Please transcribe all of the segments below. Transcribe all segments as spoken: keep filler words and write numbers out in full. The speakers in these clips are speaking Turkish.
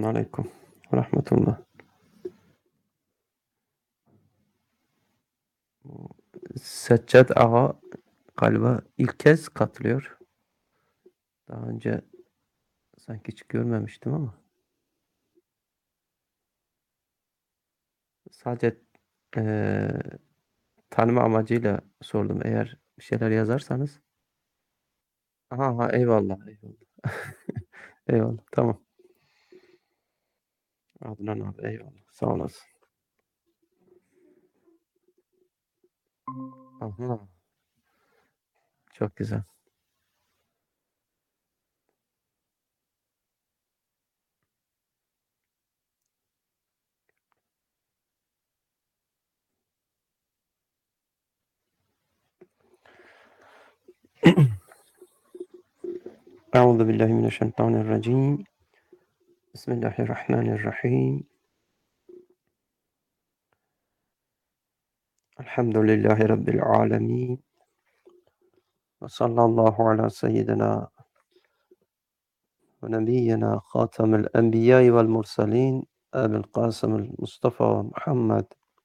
Selamünaleyküm ve rahmetullah. Seccad Ağa galiba ilk kez katılıyor. Daha önce sanki hiç görmemiştim ama sadece eee, tanıma amacıyla sordum. Eğer bir şeyler yazarsanız. Aha, aha, eyvallah, eyvallah. Eyvallah, tamam. Adnan abi, eyvallah. Sağ olasın. Aha, çok güzel. Euzu billahi mineşşeytanirracim. Bismillahirrahmanirrahim. Elhamdülillahi rabbil alamin. Ve sallallahu ala seyyidina ونبينا خاتم الأنبياء والمرسلين أبي القاسم المصطفى محمد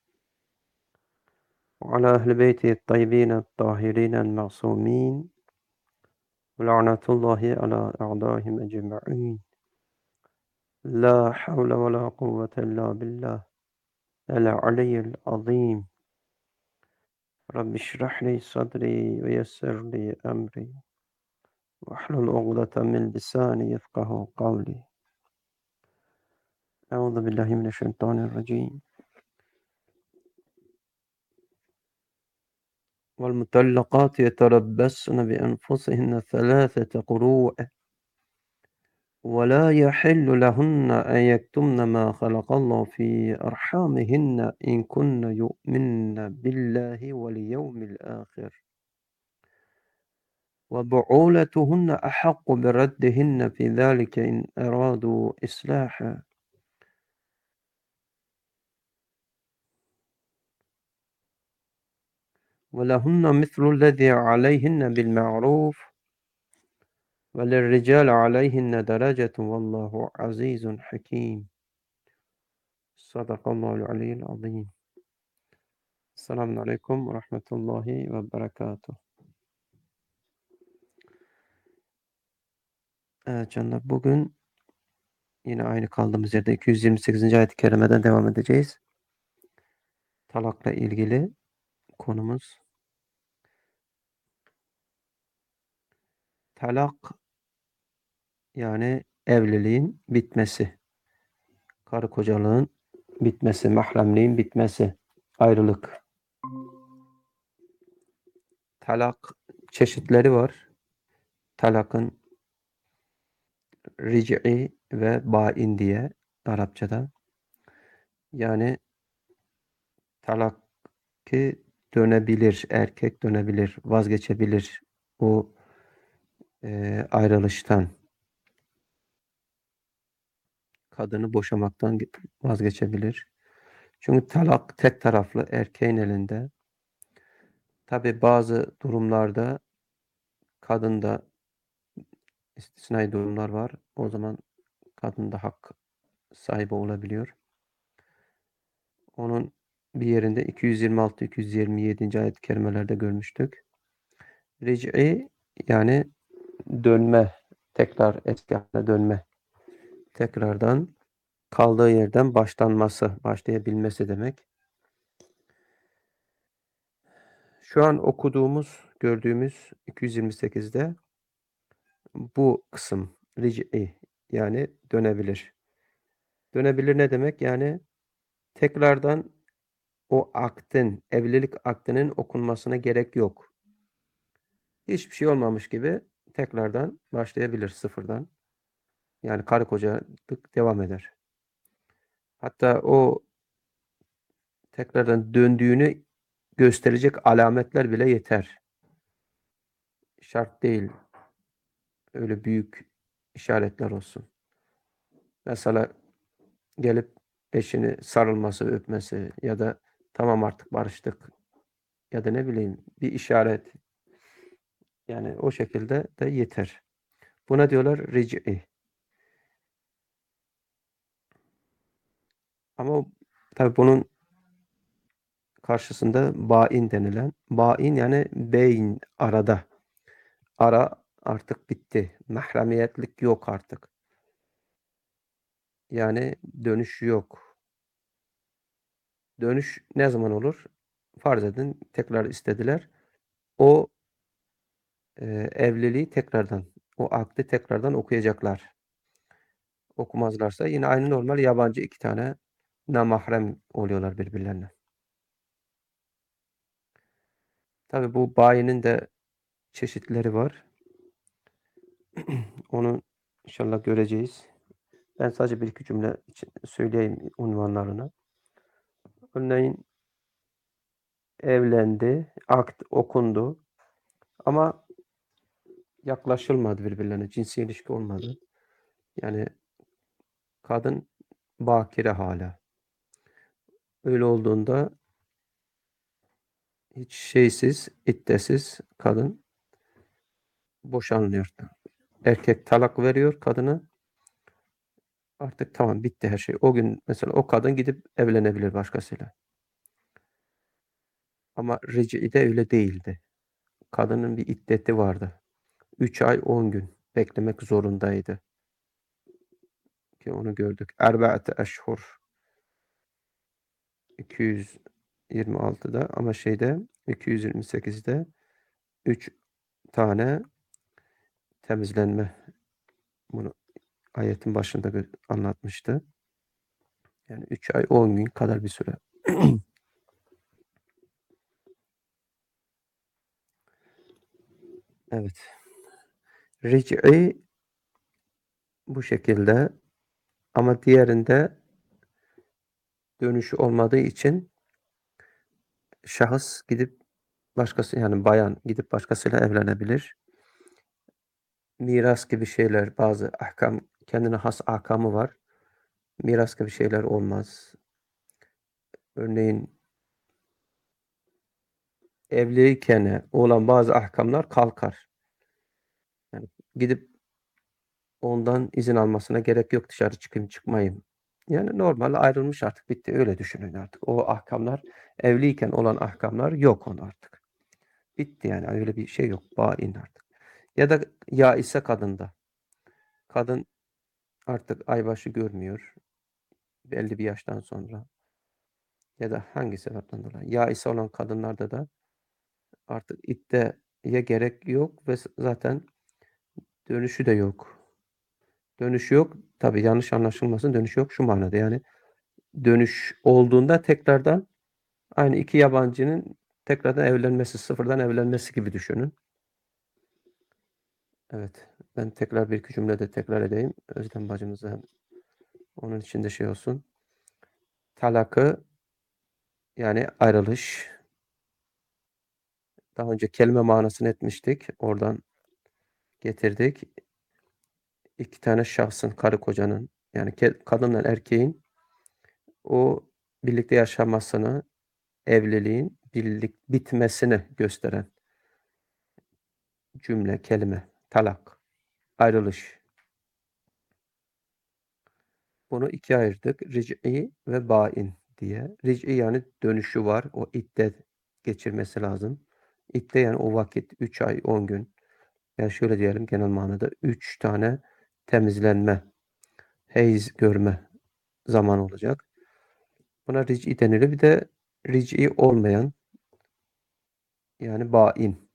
وعلى أهل بيته الطيبين الطاهرين المعصومين ولعنة الله على أعدائهم أجمعين لا حول ولا قوة إلا بالله العلي العظيم رب اشرح لي صدري ويسر لي أمري واحلل عقدة من لساني يفقه قولي أعوذ بالله من الشيطان الرجيم والمطلقات يتربصن بأنفسهن ثلاثة قروء ولا يحل لهن أن يكتمن ما خلق الله في أرحامهن إن كن يؤمن بالله واليوم الآخر وبعولتهن أحق بردهن في ذلك إن أرادوا إصلاحا ولهن مثل الذي عليهن بالمعروف وللرجال عليهن درجة والله عزيز حكيم Sadakallahu aliyyil azim. Selamun aleyküm ve rahmetullahi ve berekatuh. Evet canlar, bugün yine aynı kaldığımız yerde iki yüz yirmi sekizinci ayet-i kerimeden devam edeceğiz. Talakla ilgili konumuz. Talak yani evliliğin bitmesi, karı kocalığın bitmesi, mahremliğin bitmesi, ayrılık. Talak çeşitleri var. Talakın ric'i ve bain diye Arapçada. Yani talak ki dönebilir, erkek dönebilir, vazgeçebilir bu e, ayrılıştan, kadını boşamaktan vazgeçebilir. Çünkü talak tek taraflı, erkeğin elinde. Tabi bazı durumlarda kadında istisnai durumlar var. O zaman kadın da hak sahibi olabiliyor. Onun bir yerinde iki yüz yirmi altı iki yüz yirmi yedinci ayet-i kerimelerde görmüştük. Ric'i yani dönme, tekrar eski haline dönme. Tekrardan kaldığı yerden başlanması, başlayabilmesi demek. Şu an okuduğumuz, gördüğümüz iki yüz yirmi sekizde bu kısım ric'i yani dönebilir. Dönebilir ne demek? Yani tekrardan o aktin, evlilik aktinin okunmasına gerek yok. Hiçbir şey olmamış gibi tekrardan başlayabilir sıfırdan. Yani karı kocalık devam eder. Hatta o tekrardan döndüğünü gösterecek alametler bile yeter. Şart değil. Öyle büyük işaretler olsun. Mesela gelip eşini sarılması, öpmesi ya da tamam artık barıştık ya da ne bileyim bir işaret. Yani o şekilde de yeter. Buna diyorlar ric'i. Ama tabii bunun karşısında bain denilen, bain yani beyin, arada. Ara artık bitti. Mahremiyetlik yok artık. Yani dönüş yok. Dönüş ne zaman olur? Farz edin tekrar istediler. O e, evliliği tekrardan, o akdi tekrardan okuyacaklar. Okumazlarsa yine aynı normal yabancı iki tane namahrem oluyorlar birbirlerine. Tabii bu bayinin de çeşitleri var. Onu inşallah göreceğiz. Ben sadece bir iki cümle söyleyeyim unvanlarını. Örneğin evlendi, akt okundu ama yaklaşılmadı birbirlerine, cinsi ilişki olmadı. Yani kadın bakire hala. Öyle olduğunda hiç şeysiz, iddesiz kadın boşanılıyor. Erkek talak veriyor kadını. Artık tamam bitti her şey. O gün mesela o kadın gidip evlenebilir başkasıyla. Ama ricide öyle değildi. Kadının bir iddeti vardı. üç ay on gün beklemek zorundaydı. Ki onu gördük. Erbe'ate eşhur iki yüz yirmi altıda ama şeyde iki yüz yirmi sekizde üç tane temizlenme, bunu ayetin başında anlatmıştı. Yani üç ay on gün kadar bir süre. Evet. Ric'i bu şekilde ama diğerinde dönüşü olmadığı için şahıs gidip başkası, yani bayan gidip başkasıyla evlenebilir. Miras gibi şeyler, bazı ahkam, kendine has ahkamı var. Miras gibi şeyler olmaz. Örneğin evliyken olan bazı ahkamlar kalkar. Yani gidip ondan izin almasına gerek yok, dışarı çıkayım çıkmayayım. Yani normal ayrılmış artık bitti, öyle düşünün artık. O ahkamlar, evliyken olan ahkamlar yok onu artık. Bitti yani, öyle bir şey yok. Bain artık. Ya da ya ise kadında. Kadın artık aybaşı görmüyor belli bir yaştan sonra. Ya da hangi sebepten dolayı. Ya ise olan kadınlarda da artık iddeye gerek yok ve zaten dönüşü de yok. Dönüşü yok. Tabii yanlış anlaşılmasın, dönüşü yok şu manada yani dönüş olduğunda tekrardan aynı iki yabancının tekrardan evlenmesi, sıfırdan evlenmesi gibi düşünün. Evet. Ben tekrar bir iki cümle de tekrar edeyim. Özlem bacımıza hem onun için de şey olsun. Talakı yani ayrılış. Daha önce kelime manasını etmiştik. Oradan getirdik. İki tane şahsın, karı kocanın yani kadınla erkeğin o birlikte yaşamasını, evliliğin birlik bitmesini gösteren cümle, kelime, talak, ayrılış. Bunu ikiye ayırdık. Ric'i ve bain diye. Ric'i yani dönüşü var. O iddet geçirmesi lazım. İddet yani o vakit üç ay on gün. Yani şöyle diyelim genel manada üç tane temizlenme, heyz görme zaman olacak. Buna ric'i denilir. Bir de ric'i olmayan yani bain.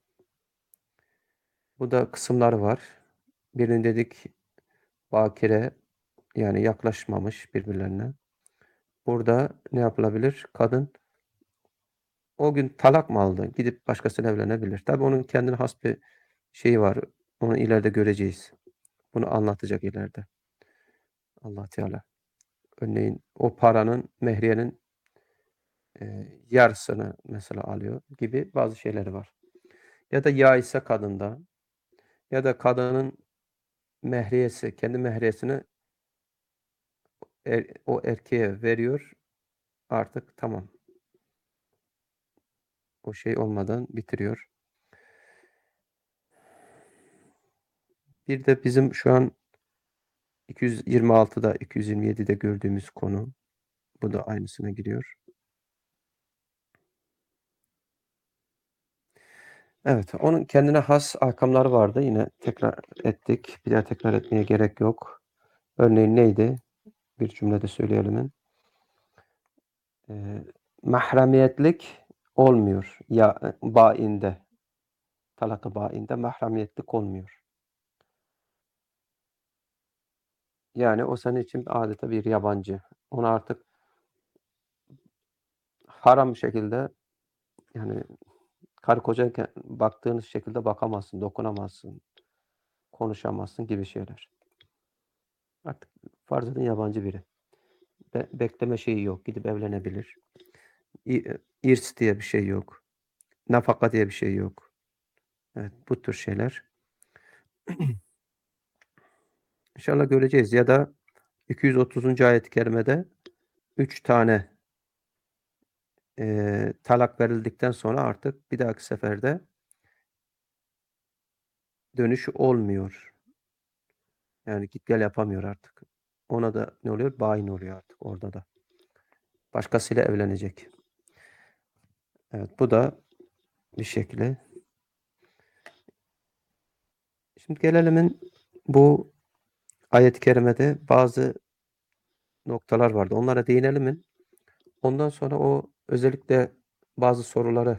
Bu da kısımları var. Birini dedik bakire yani yaklaşmamış birbirlerine. Burada ne yapılabilir? Kadın o gün talak mı aldı? Gidip başkasıyla evlenebilir. Tabii onun kendine has bir şeyi var. Onu ileride göreceğiz. Bunu anlatacak ileride. Allah Teala. Örneğin o paranın, mehriyenin e, yarısını mesela alıyor gibi bazı şeyleri var. Ya da ya ise kadında ya da kadının mehriyesi, kendi mehriyesini er, o erkeğe veriyor. Artık tamam. O şey olmadan bitiriyor. Bir de bizim şu an iki yüz yirmi altıda, iki yüz yirmi yedide gördüğümüz konu Bu da aynısına giriyor. Evet, onun kendine has ahkamları vardı. Yine tekrar ettik. Bir daha tekrar etmeye gerek yok. Örneğin neydi? Bir cümlede söyleyelim. Eee, mahremiyetlik olmuyor. Ya bainde, talaka bainde mahremiyetlik olmuyor. Yani o senin için adeta bir yabancı. Ona artık haram bir şekilde yani karı kocayken baktığınız şekilde bakamazsın, dokunamazsın, konuşamazsın gibi şeyler. Artık farz edin yabancı biri. Be bekleme şeyi yok. Gidip evlenebilir. İ eee, irs diye bir şey yok. Nafaka diye bir şey yok. Evet, bu tür şeyler. İnşallah göreceğiz ya da iki yüz otuzuncu ayet-i kerimede üç tane, eee, talak verildikten sonra artık bir dahaki seferde dönüş olmuyor. Yani git gel yapamıyor artık. Ona da ne oluyor? Bain oluyor artık orada da. Başkasıyla evlenecek. Evet, bu da bir şekli. Şimdi gelelim bu ayet-i kerimede bazı noktalar vardı. Onlara değinelim mi? Ondan sonra o özellikle bazı soruları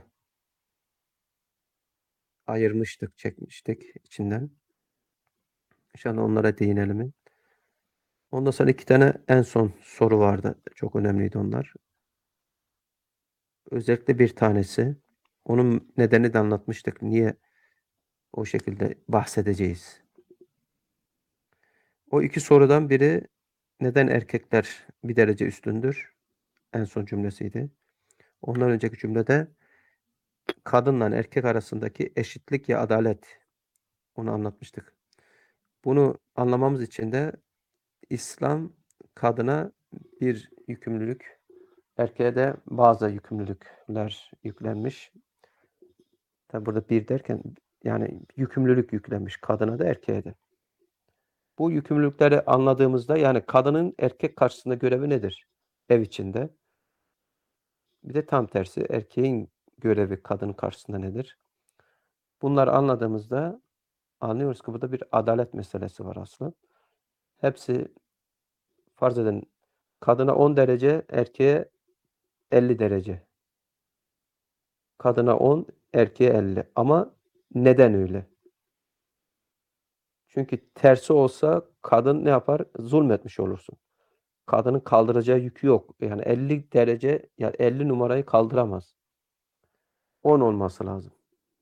ayırmıştık, çekmiştik içinden. İnşallah onlara değinelim mi? Ondan sonra iki tane en son soru vardı. Çok önemliydi onlar. Özellikle bir tanesi. Onun nedeni de anlatmıştık. Niye o şekilde bahsedeceğiz? O iki sorudan biri neden erkekler bir derece üstündür? En son cümlesiydi. Ondan önceki cümlede kadınla erkek arasındaki eşitlik ya adalet. Onu anlatmıştık. Bunu anlamamız için de İslam kadına bir yükümlülük, erkeğe de bazı yükümlülükler yüklenmiş. Tabi burada bir derken yani yükümlülük yüklenmiş kadına da erkeğe de. Bu yükümlülükleri anladığımızda yani kadının erkek karşısında görevi nedir? Ev içinde. Bir de tam tersi erkeğin görevi kadının karşısında nedir? Bunları anladığımızda anlıyoruz ki burada bir adalet meselesi var aslında. Hepsi farz edin kadına on derece, erkeğe elli derece. Kadına on, erkeğe elli. Ama neden öyle? Çünkü tersi olsa kadın ne yapar? Zulmetmiş olursun. Kadının kaldıracağı yükü yok. Yani elli derece, ya elli numarayı kaldıramaz. on olması lazım.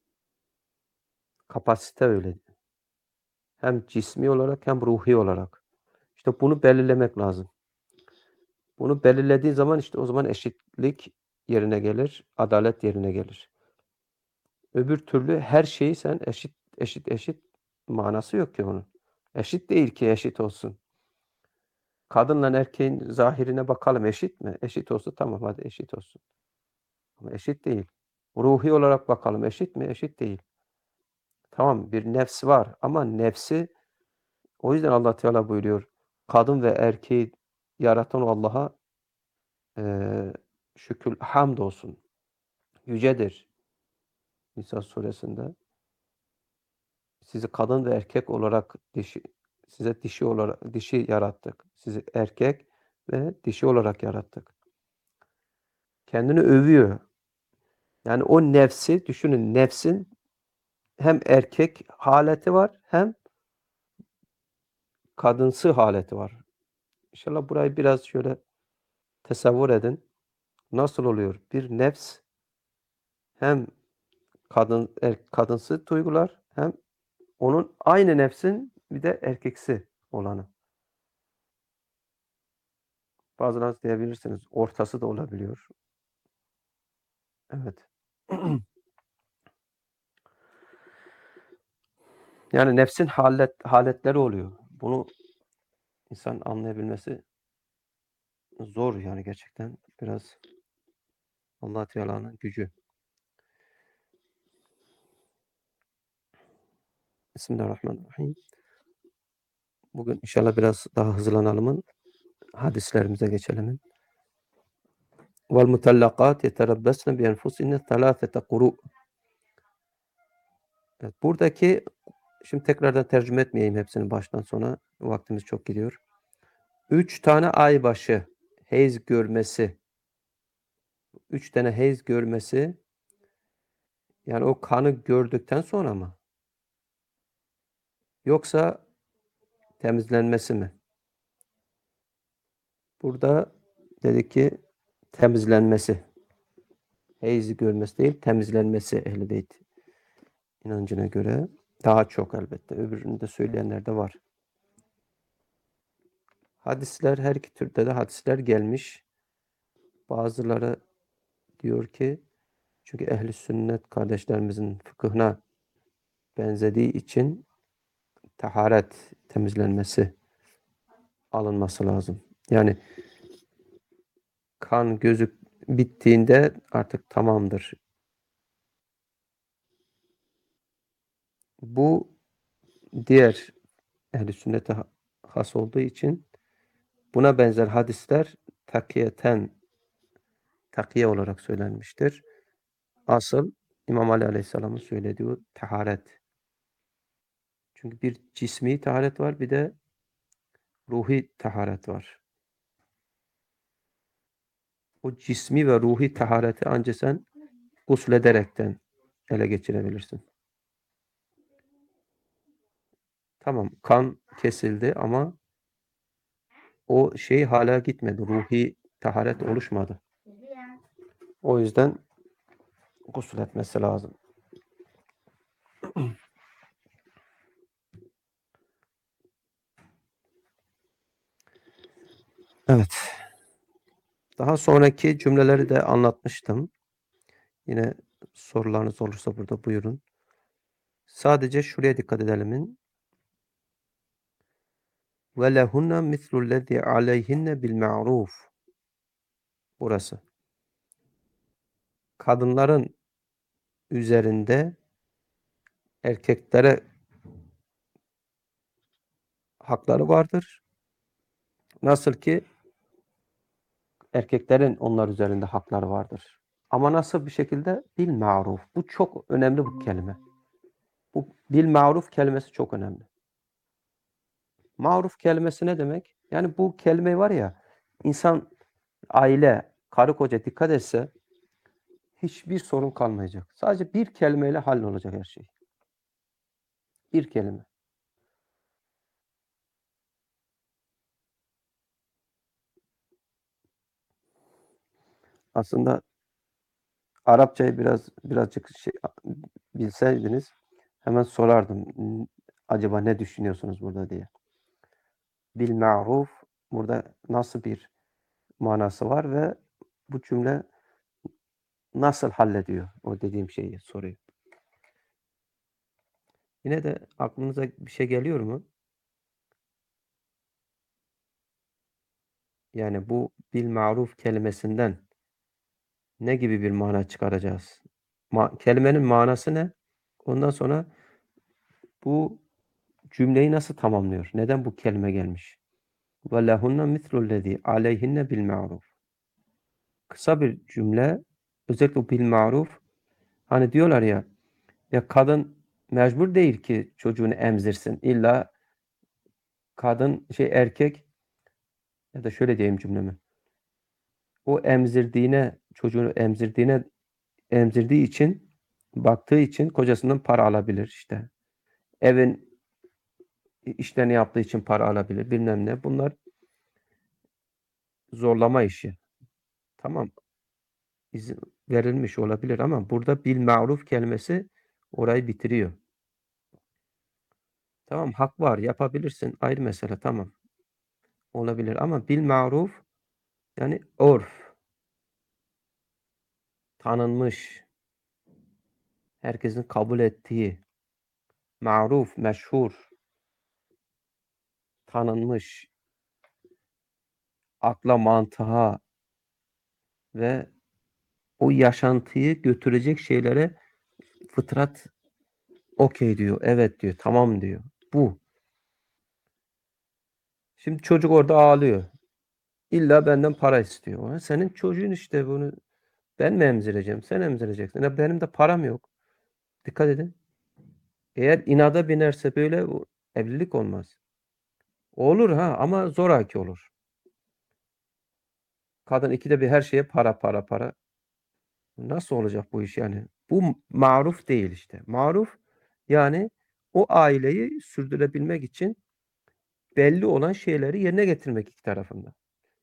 Kapasite öyle. Hem cismi olarak hem ruhi olarak. İşte bunu belirlemek lazım. Bunu belirlediği zaman işte o zaman eşitlik yerine gelir, adalet yerine gelir. Öbür türlü her şeyi sen eşit, eşit, eşit manası yok ki onun. Eşit değil ki eşit olsun. Kadınla erkeğin zahirine bakalım eşit mi? Eşit olsa tamam hadi eşit olsun. Ama eşit değil. Ruhi olarak bakalım eşit mi? Eşit değil. Tamam bir nefs var ama nefsi o yüzden Allah Teala buyuruyor. Kadın ve erkeği yaratan Allah'a eee şükür hamd olsun. Yücedir. Nisa suresinde. Sizi kadın ve erkek olarak dişi size dişi olarak dişi yarattık. Sizi erkek ve dişi olarak yarattık. Kendini övüyor. Yani o nefsi düşünün nefsin hem erkek haleti var hem kadınsı haleti var. İnşallah burayı biraz şöyle tasavvur edin. Nasıl oluyor? Bir nefs hem kadın er, kadınsı duygular hem onun aynı nefsin bir de erkeksi olanı. Bazılarınız diyebilirsiniz ortası da olabiliyor. Evet. Yani nefsin halet haletleri oluyor. Bunu insan anlayabilmesi zor yani gerçekten biraz Allah Teala'nın gücü. Bismillahirrahmanirrahim. Bugün inşallah biraz daha hızlanalım. Hadislerimize geçelim. Vel mutallaqat yeterabbasne bi enfusihinne thalâthete kuru. Evet, buradaki şimdi tekrardan tercüme etmeyeyim hepsini baştan sona. Vaktimiz çok gidiyor. Üç tane aybaşı heyz görmesi. Üç tane heyz görmesi yani o kanı gördükten sonra mı? Yoksa temizlenmesi mi? Burada dedik ki temizlenmesi. Heyzi görmesi değil, temizlenmesi Ehl-i Beyt inancına göre. Daha çok elbette. Öbürünü de söyleyenler de var. Hadisler, her iki türde de hadisler gelmiş. Bazıları diyor ki, çünkü ehli sünnet kardeşlerimizin fıkıhına benzediği için taharet, temizlenmesi alınması lazım. Yani kan gözük bittiğinde artık tamamdır. Bu diğer ehl-i sünnete has olduğu için buna benzer hadisler takiyeten takiye olarak söylenmiştir. Asıl İmam Ali Aleyhisselam'ın söylediği taharet. Çünkü bir cismi taharet var, bir de ruhi taharet var. O cismi ve ruhi tahareti ancak sen guslederekten ele geçirebilirsin. Tamam, kan kesildi ama o şey hala gitmedi. Ruhi taharet oluşmadı. O yüzden gusül etmesi lazım. Evet. Daha sonraki cümleleri de anlatmıştım. Yine sorularınız olursa burada buyurun. Sadece şuraya dikkat edelim. Ve lehunne mislullezî aleyhinne bil ma'ruf. Burası. Kadınların üzerinde erkeklere hakları vardır. Nasıl ki erkeklerin onlar üzerinde hakları vardır. Ama nasıl bir şekilde? Bil ma'ruf. Bu çok önemli bu kelime. Bu bil ma'ruf kelimesi çok önemli. Ma'ruf kelimesi ne demek? Yani bu kelime var ya, insan, aile, karı koca dikkat etse hiçbir sorun kalmayacak. Sadece bir kelimeyle hallolacak her şey. Bir kelime. Aslında Arapçayı biraz birazcık şey, bilseydiniz hemen sorardım. Acaba ne düşünüyorsunuz burada diye. Bil ma'ruf burada nasıl bir manası var ve bu cümle nasıl hallediyor o dediğim şeyi, soruyu. Yine de aklınıza bir şey geliyor mu? Yani bu bil ma'ruf kelimesinden ne gibi bir mana çıkaracağız? Ma kelimenin manası ne? Ondan sonra bu cümleyi nasıl tamamlıyor? Neden bu kelime gelmiş? Ve lehunne mislullezî aleyhinne bil ma'ruf. Kısa bir cümle, özellikle bil maruf. Hani diyorlar ya, ya kadın mecbur değil ki çocuğunu emzirsin. İlla kadın şey erkek, ya da şöyle diyeyim cümlemi. O emzirdiğine, çocuğunu emzirdiğine emzirdiği için, baktığı için kocasından para alabilir işte. Evin işlerini yaptığı için para alabilir. Bilmem ne. Bunlar zorlama işi. Tamam. İzin verilmiş olabilir ama burada bil maruf kelimesi orayı bitiriyor. Tamam, hak var, yapabilirsin, ayrı mesele, tamam. Olabilir ama bil maruf yani örf, tanınmış, herkesin kabul ettiği, maruf, meşhur, tanınmış, akla, mantığa ve o yaşantıyı götürecek şeylere fıtrat okey diyor, evet diyor, tamam diyor. Bu. Şimdi çocuk orada ağlıyor. İlla benden para istiyor. Senin çocuğun işte bunu ben mi emzireceğim? Sen emzireceksin. Ya benim de param yok. Dikkat edin. Eğer inada binerse böyle evlilik olmaz. Olur ha ama zoraki olur. Kadın ikide bir her şeye para para para. Nasıl olacak bu iş yani? Bu maruf değil işte. Maruf yani o aileyi sürdürebilmek için belli olan şeyleri yerine getirmek iki tarafında.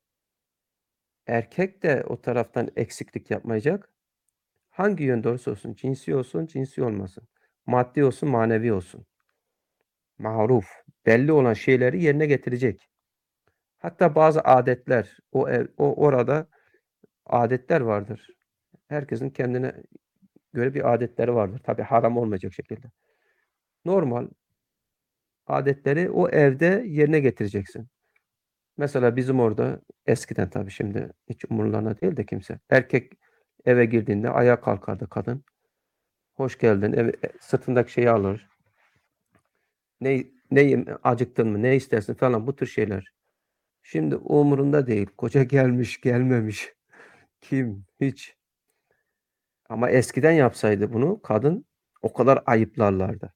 Erkek de o taraftan eksiklik yapmayacak. Hangi yönde olursa olsun, cinsi olsun, cinsi olmasın. Maddi olsun, manevi olsun. Maruf. Belli olan şeyleri yerine getirecek. Hatta bazı adetler, o ev, o orada adetler vardır. Herkesin kendine göre bir adetleri vardır. Tabii haram olmayacak şekilde. Normal adetleri o evde yerine getireceksin. Mesela bizim orada eskiden tabii şimdi hiç umurlarına değil de kimse. Erkek eve girdiğinde ayağa kalkardı kadın. Hoş geldin. Eve, sırtındaki şeyi alır. Ne, ne acıktın mı? Ne istersin falan bu tür şeyler. Şimdi umurunda değil. Koca gelmiş, gelmemiş. Kim? Hiç. Ama eskiden yapsaydı bunu kadın o kadar ayıplarlardı.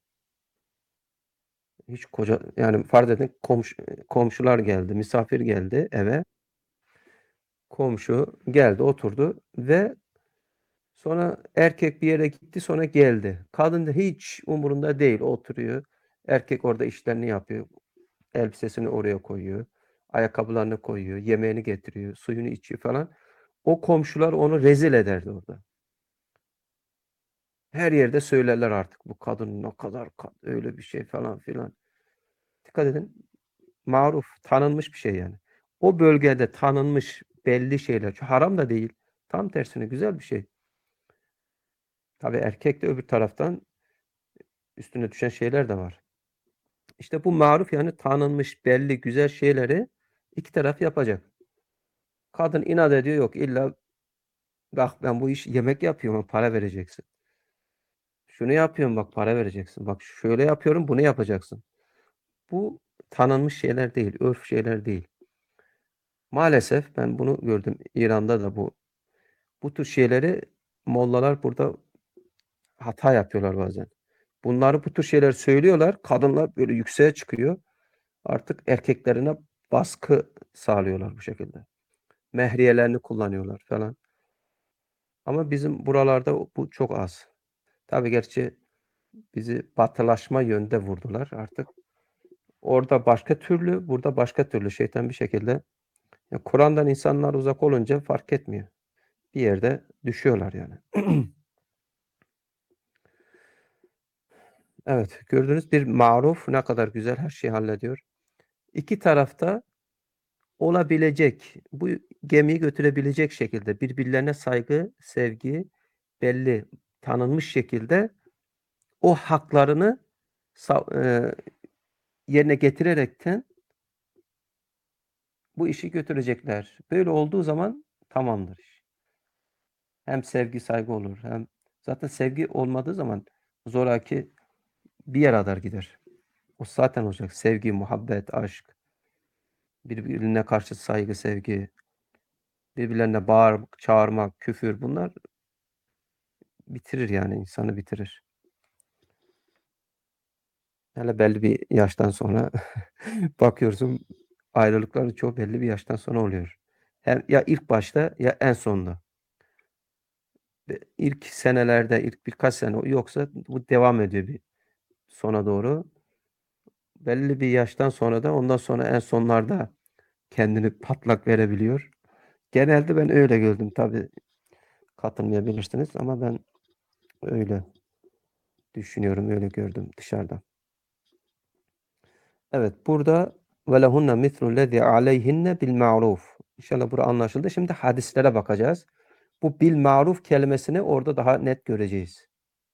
Hiç koca yani farz edin komşu, komşular geldi, misafir geldi eve. Komşu geldi, oturdu ve sonra erkek bir yere gitti, sonra geldi. Kadın da hiç umurunda değil, oturuyor. Erkek orada işlerini yapıyor. Elbisesini oraya koyuyor. Ayakkabılarını koyuyor, yemeğini getiriyor, suyunu içiyor falan. O komşular onu rezil ederdi orada. Her yerde söylerler artık bu kadın ne kadar öyle bir şey falan filan. Dikkat edin. Maruf, tanınmış bir şey yani. O bölgede tanınmış belli şeyler. Haram da değil. Tam tersine güzel bir şey. Tabii erkek de öbür taraftan üstüne düşen şeyler de var. İşte bu maruf yani tanınmış belli güzel şeyleri iki taraf yapacak. Kadın inat ediyor yok illa bak ben bu iş yemek yapıyorum para vereceksin. Şunu yapıyorum bak para vereceksin. Bak şöyle yapıyorum bunu yapacaksın. Bu tanınmış şeyler değil, örf şeyler değil. Maalesef ben bunu gördüm. İran'da da bu bu tür şeyleri mollalar burada hata yapıyorlar bazen. Bunları bu tür şeyler söylüyorlar. Kadınlar böyle yükseğe çıkıyor. Artık erkeklerine baskı sağlıyorlar bu şekilde. Mehriyelerini kullanıyorlar falan. Ama bizim buralarda bu çok az. Tabii gerçi bizi batılaşma yönde vurdular artık. Orada başka türlü, burada başka türlü şeytan bir şekilde. Ya Kur'an'dan insanlar uzak olunca fark etmiyor. Bir yerde düşüyorlar yani. Evet, gördüğünüz bir maruf ne kadar güzel her şeyi hallediyor. İki tarafta olabilecek, bu gemiyi götürebilecek şekilde birbirlerine saygı, sevgi belli, tanınmış şekilde o haklarını e, yerine getirerekten bu işi götürecekler. Böyle olduğu zaman tamamdır iş. Hem sevgi, saygı olur, hem zaten sevgi olmadığı zaman zoraki bir yere kadar gider. O zaten olacak. Sevgi, muhabbet, aşk, birbirine karşı saygı, sevgi, birbirlerine bağırmak, çağırmak, küfür bunlar bitirir yani insanı bitirir. Hele belli bir yaştan sonra bakıyorsun ayrılıkların çoğu belli bir yaştan sonra oluyor. Hem ya ilk başta ya en sonunda. İlk senelerde, ilk birkaç sene yoksa bu devam ediyor bir sona doğru. Belli bir yaştan sonra da ondan sonra en sonlarda kendini patlak verebiliyor. Genelde ben öyle gördüm. Tabii katılmayabilirsiniz ama ben öyle düşünüyorum, öyle gördüm dışarıdan. Evet, burada velehunne mislulezî aleyhinne bil ma'ruf. İnşallah bura anlaşıldı. Şimdi hadislere bakacağız. Bu bil maruf kelimesini orada daha net göreceğiz.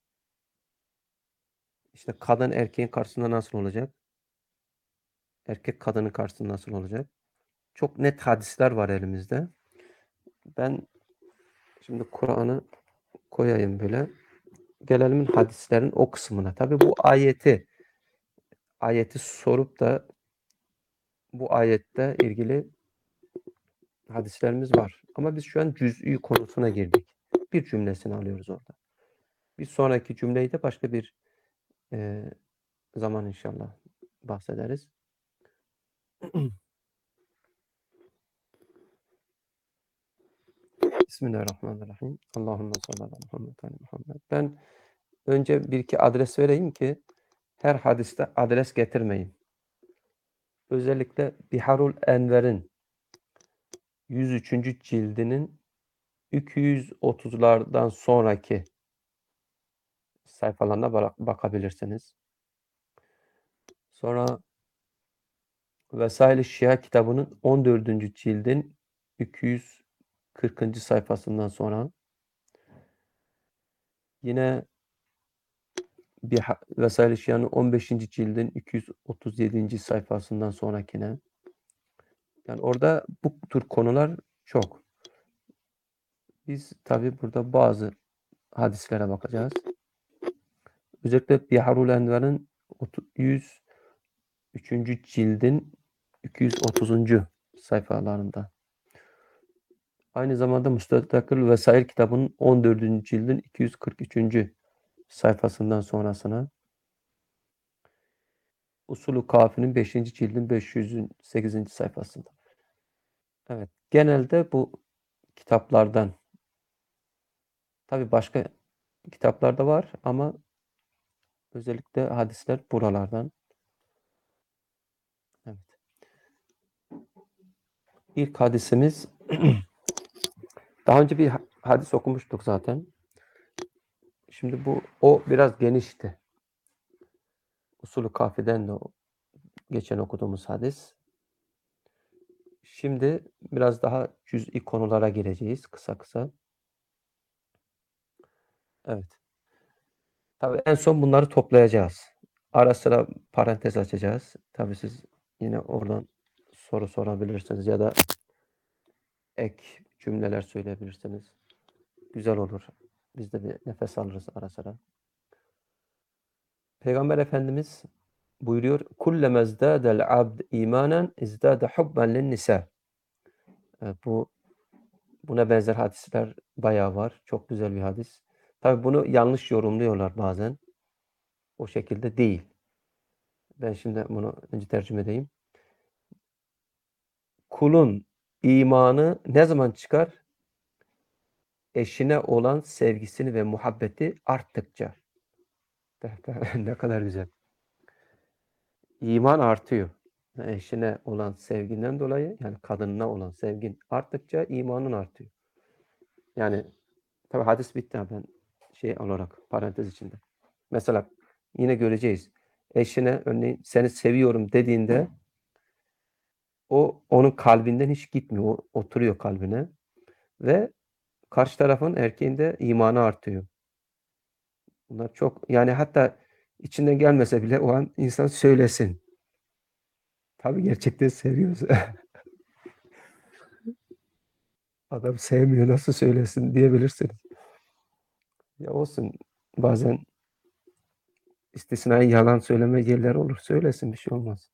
İşte kadın erkeğin karşısında nasıl olacak? Erkek kadının karşısında nasıl olacak? Çok net hadisler var elimizde. Ben şimdi Kur'an'ı koyayım böyle. Gelelim hadislerin o kısmına. Tabii bu ayeti ayeti sorup da bu ayette ilgili hadislerimiz var. Ama biz şu an cüz'i konusuna girdik. Bir cümlesini alıyoruz orada. Bir sonraki cümleyi de başka bir e, zaman inşallah bahsederiz. Bismillahirrahmanirrahim. Allahümme salli ala Muhammed ala Muhammed. Ben önce bir iki adres vereyim ki her hadiste adres getirmeyin. Özellikle Biharul Enver'in yüz üçüncü cildinin iki yüz otuzlardan sonraki sayfalarına bak- bakabilirsiniz. Sonra Vesail-i Şia kitabının on dördüncü cildin iki yüz kırkıncı sayfasından sonra yine bir Vesail-i Şia'nın on beşinci cildin iki yüz otuz yedinci sayfasından sonrakine. Yani orada bu tür konular çok. Biz tabi burada bazı hadislere bakacağız. Özellikle Biharul Enver'in yüz üçüncü cildin iki yüz otuzuncu sayfalarında. Aynı zamanda Müstedrakül Vesail kitabının on dördüncü cildin iki yüz kırk üçüncü sayfasından sonrasına. Usulü Kafi'nin beşinci cildin beş yüz sekizinci sayfasında. Evet. Genelde bu kitaplardan, tabi başka kitaplarda var ama özellikle hadisler buralardan. Evet. İlk hadisimiz daha önce bir hadis okumuştuk zaten. Şimdi bu o biraz genişti. Usulü Kafi'den de geçen okuduğumuz hadis. Şimdi biraz daha cüz'i konulara gireceğiz kısa kısa. Evet. Tabii en son bunları toplayacağız. Ara sıra parantez açacağız. Tabii siz yine oradan soru sorabilirsiniz ya da ek cümleler söyleyebilirsiniz. Güzel olur. Biz de bir nefes alırız ara sıra. Peygamber Efendimiz buyuruyor: "Kulleme izdâdel abd imanen izdâde hubben linnisa." Bu buna benzer hadisler bayağı var. Çok güzel bir hadis. Tabii bunu yanlış yorumluyorlar bazen. O şekilde değil. Ben şimdi bunu önce tercüme edeyim. Kulun imanı ne zaman çıkar? Eşine olan sevgisini ve muhabbeti arttıkça. Ne kadar güzel. İman artıyor. Eşine olan sevginden dolayı, yani kadınına olan sevgin arttıkça imanın artıyor. Yani tabii hadis bitti, ben şey olarak parantez içinde. Mesela yine göreceğiz. Eşine örneğin seni seviyorum dediğinde o onun kalbinden hiç gitmiyor. O oturuyor kalbine ve karşı tarafın erkeğinde imanı artıyor. Bunlar çok, yani hatta içinden gelmese bile o an insan söylesin. Tabii gerçekten seviyorsa. Adam sevmiyor, nasıl söylesin diyebilirsiniz. Ya olsun, bazen istisnai yalan söyleme yerleri olur. Söylesin, bir şey olmaz.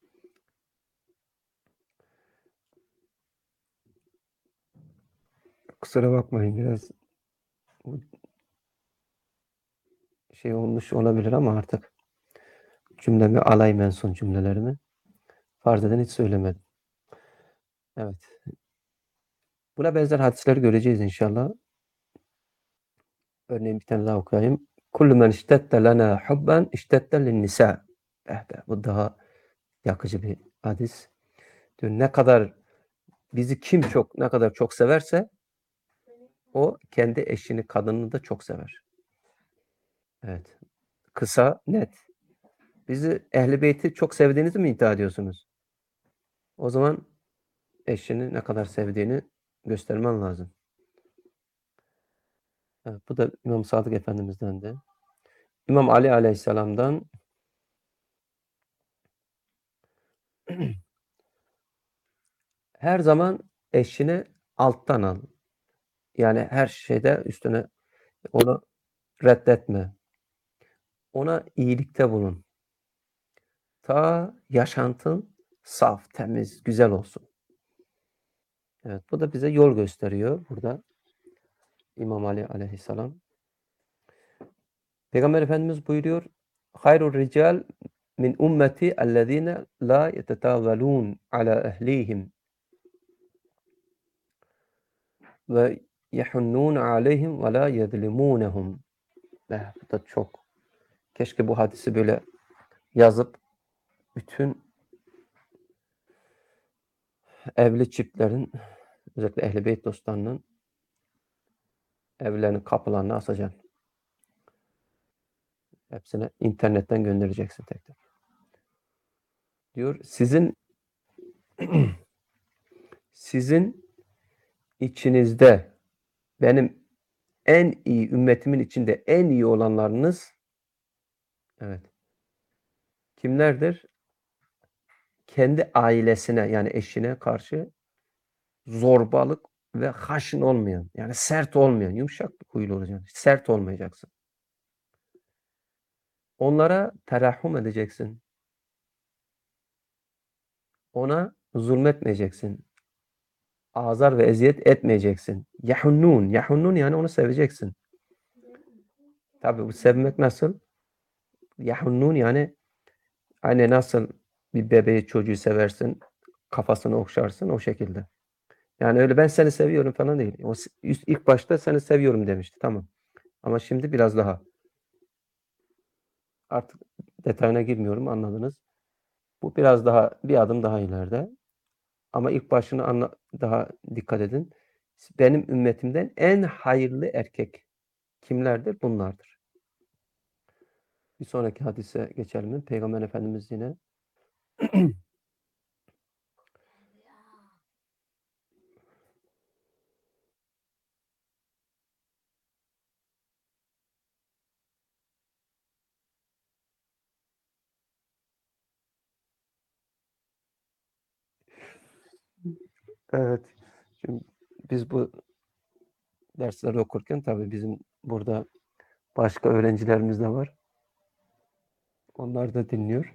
Kusura bakmayın, biraz şey olmuş olabilir ama artık cümlemi alayım, en son cümlelerimi. Farz eden hiç söylemedim. Evet. Buna benzer hadisleri göreceğiz inşallah. Örneğin bir tane daha okuyayım. Kullu men iştette lena hubben iştette linnisa. Eh be, bu daha yakıcı bir hadis. Diyor, ne kadar bizi kim çok ne kadar çok severse o kendi eşini, kadınını da çok sever. Evet. Kısa, net. Bizi Ehl-i Beyt'i çok sevdiğinizi mi iddia ediyorsunuz? O zaman eşini ne kadar sevdiğini göstermen lazım. Evet, bu da İmam Sadık Efendimiz'den de. İmam Ali Aleyhisselam'dan her zaman eşini alttan al. Yani her şeyde üstüne onu reddetme. Ona iyilikte bulun. Ta yaşantın saf, temiz, güzel olsun. Evet, bu da bize yol gösteriyor burada. İmam Ali aleyhisselam. Peygamber Efendimiz buyuruyor: "Hayrul rical min ummeti ellezine la yetetâvelûn ala ehlihim ve yehunnûn aleyhim ve la yezlimûnehum." Eh, bu da çok. Keşke bu hadisi böyle yazıp bütün evli çiftlerin, özellikle Ehl-i Beyt dostlarının evlerinin kapılarına asacaksın. Hepsine internetten göndereceksin tek tek. Diyor, sizin sizin içinizde benim en iyi ümmetimin içinde en iyi olanlarınız, evet, kimlerdir? Kendi ailesine, yani eşine karşı zorbalık ve haşin olmayan, yani sert olmayan, yumuşak huylu olacaksın. Sert olmayacaksın. Onlara terahhum edeceksin. Ona zulmetmeyeceksin. Azar ve eziyet etmeyeceksin. Yahunnun. Yahunnun yani onu seveceksin. Tabii bu sevmek nasıl? Yahunnun yani hani nasıl bir bebeği, çocuğu seversin, kafasını okşarsın, o şekilde. Yani öyle ben seni seviyorum falan değil. O ilk başta seni seviyorum demişti. Tamam. Ama şimdi biraz daha. Artık detayına girmiyorum, anladınız. Bu biraz daha bir adım daha ileride. Ama ilk başını anla, daha dikkat edin. Benim ümmetimden en hayırlı erkek kimlerdir? Bunlardır. Bir sonraki hadise geçelim. Peygamber Efendimiz yine evet. Şimdi biz bu dersleri okurken tabii bizim burada başka öğrencilerimiz de var. Onlar da dinliyor.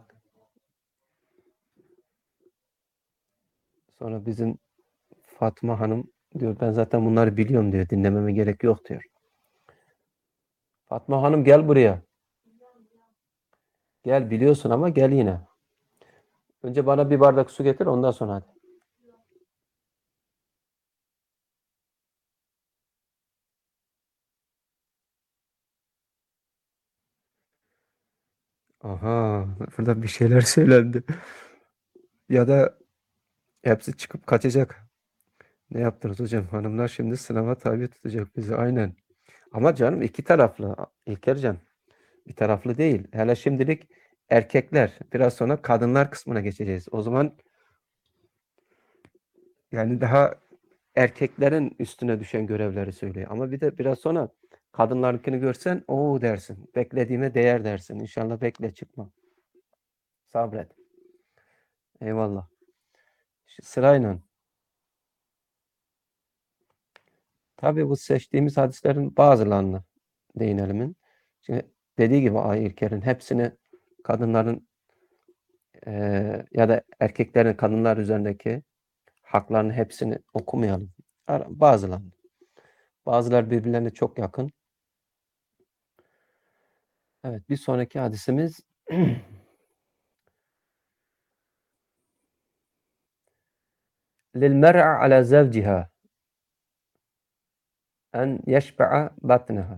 Sonra bizim Fatma Hanım diyor, ben zaten bunları biliyorum diyor. Dinlememe gerek yok diyor. Fatma Hanım gel buraya. Gel, biliyorsun ama gel yine. Önce bana bir bardak su getir, ondan sonra hadi. Aha, burada bir şeyler söylendi. Ya da hepsi çıkıp kaçacak. Ne yaptınız hocam? Hanımlar şimdi sınava tabi tutacak bizi. Aynen. Ama canım iki taraflı. İlkercan. Bir taraflı değil. Hele şimdilik erkekler. Biraz sonra kadınlar kısmına geçeceğiz. O zaman yani daha erkeklerin üstüne düşen görevleri söylüyor. Ama bir de biraz sonra kadınlarınkini görsen o dersin. Beklediğime değer dersin. İnşallah bekle, çıkma. Sabret. Eyvallah. Sırayla. Tabii bu seçtiğimiz hadislerin bazılarını değinelim. Şimdi dediği gibi Ay İlker'in hepsini kadınların e, ya da erkeklerin kadınlar üzerindeki haklarının hepsini okumayalım. Bazılarını. Bazılar birbirlerine çok yakın. Evet, bir sonraki hadisimiz lil mer'a ala zevciha en yeşbe'a batnaha.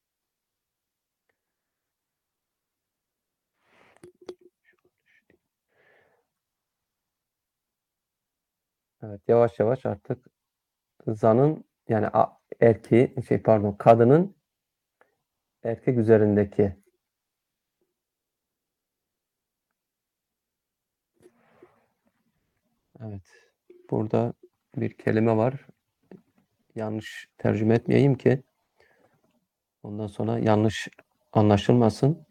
Evet, yavaş yavaş artık zanın, yani erkeği şey pardon kadının erkek üzerindeki, evet, burada bir kelime var. Yanlış tercüme etmeyeyim ki ondan sonra yanlış anlaşılmasın.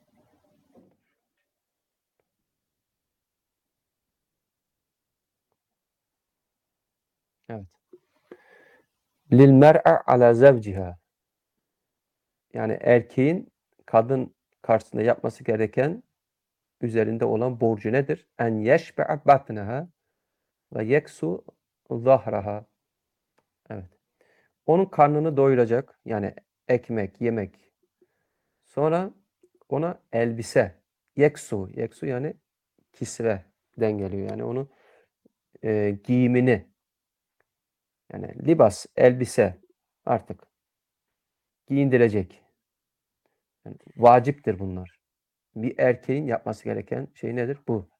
Evet. Lil mer'a ala zevciha. Yani erkeğin kadın karşısında yapması gereken, üzerinde olan borcu nedir? En yeşbe'a batnaha ve yeksu zahraha. Evet. Onun karnını doyuracak. Yani ekmek, yemek. Sonra ona elbise. Yeksu. Yeksu yani kisveden geliyor. Yani onun e, giyimini. Yani libas, elbise artık giyindirecek. Yani vaciptir bunlar. Bir erkeğin yapması gereken şey nedir? Bu.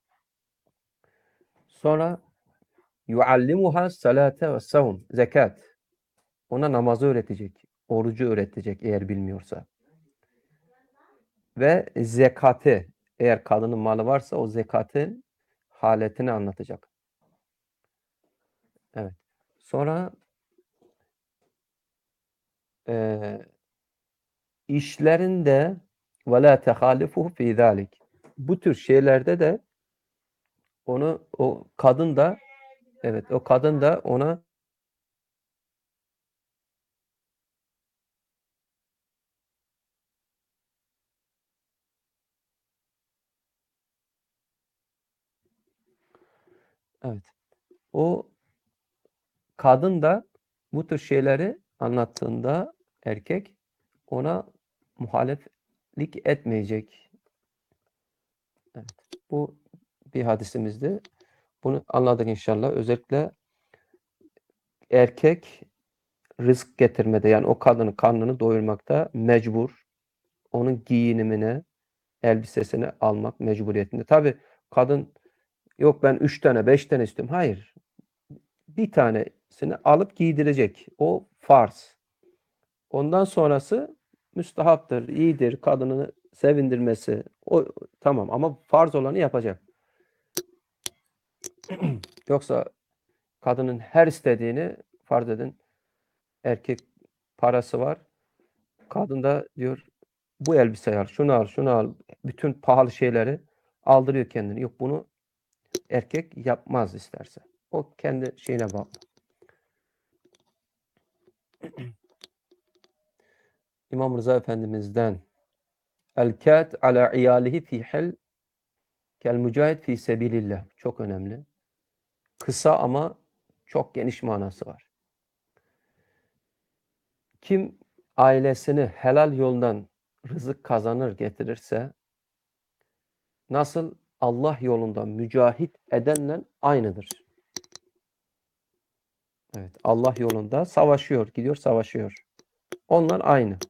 Sonra yuallimuha salate ve savun. Zekat. Ona namazı öğretecek. Orucu öğretecek eğer bilmiyorsa. Ve zekatı. Eğer kadının malı varsa o zekatın haletini anlatacak. Evet. Sonra e, işlerinde ve la tehalifuhu fi zalik. Bu tür şeylerde de onu o kadın da evet o kadın da ona evet o kadın da bu tür şeyleri anlattığında erkek ona muhaleflik etmeyecek. Evet. Bu bir hadisimizdi. Bunu anladık inşallah. Özellikle erkek rızk getirmede yani o kadının karnını doyurmakta mecbur. Onun giyinimine, elbisesini almak mecburiyetinde. Tabii kadın yok ben üç tane, beş tane istiyorum. Hayır. Bir tanesini alıp giydirecek. O farz. Ondan sonrası müstahaptır, iyidir. Kadını sevindirmesi. O tamam ama farz olanı yapacak. Yoksa kadının her istediğini farz edin. Erkek parası var. Kadın da diyor bu elbiseyi al, şunu al, şunu al. Bütün pahalı şeyleri aldırıyor kendini. Yok bunu erkek yapmaz isterse. O kendi şeyine bağlı. İmam Rıza Efendimiz'den El-kât ala iyalihi fi hel kel mücahid fi sebilillah. Çok önemli. Kısa ama çok geniş manası var. Kim ailesini helal yoldan rızık kazanır getirirse nasıl Allah yolunda mücahit edenle aynıdır. Evet, Allah yolunda savaşıyor, gidiyor savaşıyor. Onlar aynı.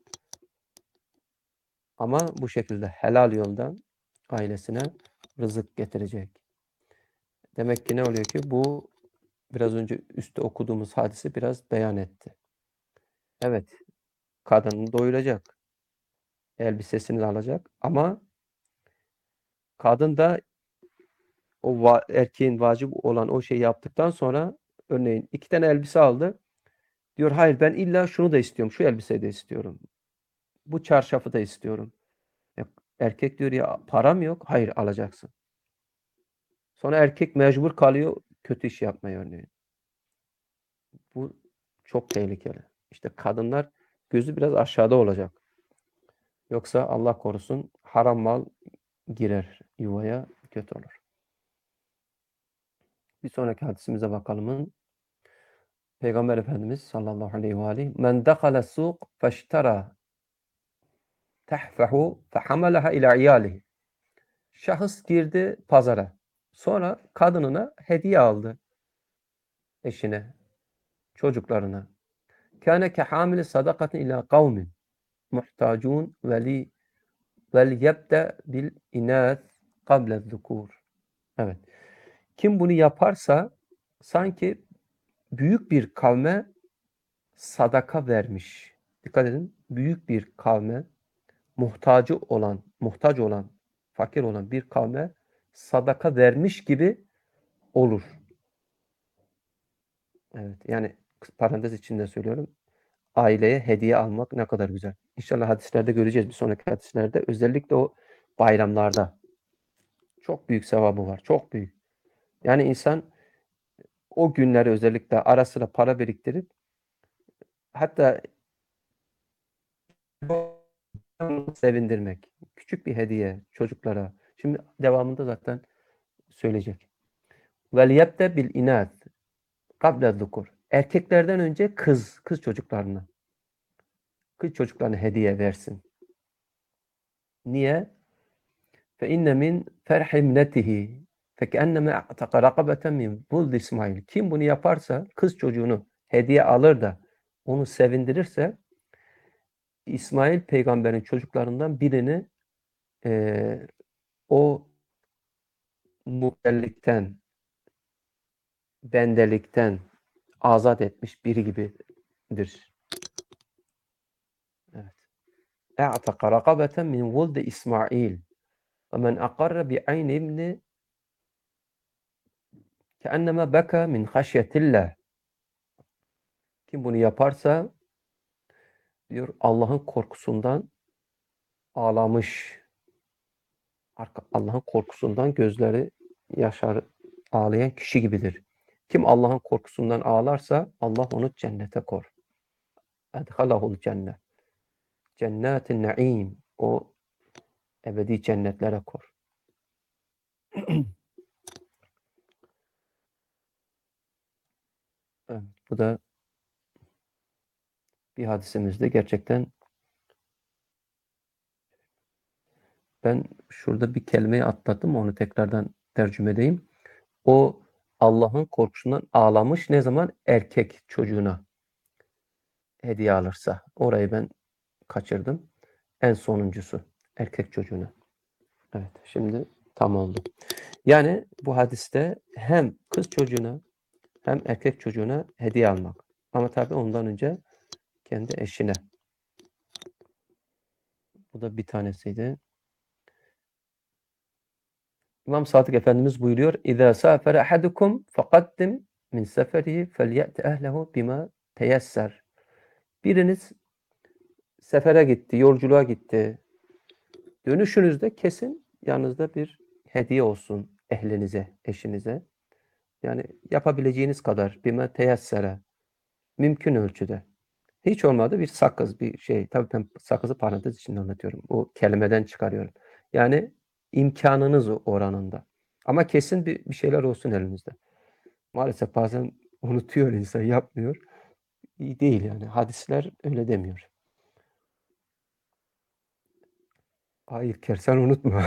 Ama bu şekilde helal yoldan ailesine rızık getirecek. Demek ki ne oluyor ki bu biraz önce üstte okuduğumuz hadisi biraz beyan etti. Evet, kadını doyuracak, elbisesini alacak ama kadın da o va erkeğin vacip olan o şeyi yaptıktan sonra örneğin iki tane elbise aldı. Diyor hayır ben illa şunu da istiyorum, şu elbiseyi de istiyorum. Bu çarşafı da istiyorum. Erkek diyor ya param yok. Hayır alacaksın. Sonra erkek mecbur kalıyor kötü iş yapmaya örneğin. Bu çok tehlikeli. İşte kadınlar gözü biraz aşağıda olacak. Yoksa Allah korusun haram mal girer yuvaya kötü olur. Bir sonraki hadisimize bakalım. Peygamber Efendimiz sallallahu aleyhi ve aleyhi men dakhala suq feştera tehfehu fehamalaha ila iyalihi. Şahıs girdi pazara. Sonra kadınına hediye aldı. Eşine, çocuklarına. Kâne kehamili sadakatin ila kavmin muhtacun ve li vel yebde bil inâth kable zukur. Evet. Kim bunu yaparsa sanki büyük bir kavme sadaka vermiş. Dikkat edin. Büyük bir kavme muhtacı olan, muhtaç olan, fakir olan bir kavme sadaka vermiş gibi olur. Evet. Yani parantez içinde söylüyorum. Aileye hediye almak ne kadar güzel. İnşallah hadislerde göreceğiz bir sonraki hadislerde. Özellikle o bayramlarda. Çok büyük sevabı var. Çok büyük. Yani insan o günleri özellikle ara sıra para biriktirip hatta sevindirmek. Küçük bir hediye çocuklara. Şimdi devamında zaten söyleyecek. Vel yebde bil inat. Kable zukur. Erkeklerden önce kız, kız çocuklarına. Kız çocuklarına hediye versin. Niye? Fe inne min ferhimnetihi fekenneme a'taka rakabeten min vuld İsmail. Kim bunu yaparsa, kız çocuğunu hediye alır da onu sevindirirse, İsmail peygamberin çocuklarından birini e, o muhtellikten, bendelikten azat etmiş biri gibidir. Evet. E'taka rakabeten min vuld İsmail. Ve men akarra bi'ayni ibni keenneme beka min haşyetillah. Kim bunu yaparsa diyor Allah'ın korkusundan ağlamış. Allah'ın korkusundan gözleri yaşar ağlayan kişi gibidir. Kim Allah'ın korkusundan ağlarsa Allah onu cennete kor. Edhalahul cennet. Cennetin naim. O ebedi cennetlere kor. Evet, bu da bir hadisemizde gerçekten ben şurada bir kelimeyi atladım. Onu tekrardan tercüme edeyim. O Allah'ın korkusundan ağlamış ne zaman? Erkek çocuğuna hediye alırsa. Orayı ben kaçırdım. En sonuncusu. Erkek çocuğuna. Evet. Şimdi tam oldu. Yani bu hadiste hem kız çocuğuna hem erkek çocuğuna hediye almak. Ama tabii ondan önce kendi eşine. Bu da bir tanesiydi. İmam Sadık Efendimiz buyuruyor: İzâ sâfere ahadukum faqaddim min seferihi felyet ehlehu bima teyesser. Biriniz sefere gitti, yolculuğa gitti. Dönüşünüzde kesin yanınızda bir hediye olsun ehlinize, eşinize. Yani yapabileceğiniz kadar bima teyessere, mümkün ölçüde. Hiç olmadı bir sakız, bir şey. Tabii ben sakızı parantez içinde anlatıyorum. O kelimeden çıkarıyorum. Yani imkanınız oranında. Ama kesin bir, bir şeyler olsun elinizde. Maalesef bazen unutuyor insan, yapmıyor. İyi değil yani. Hadisler öyle demiyor. Hayır, kersen unutma.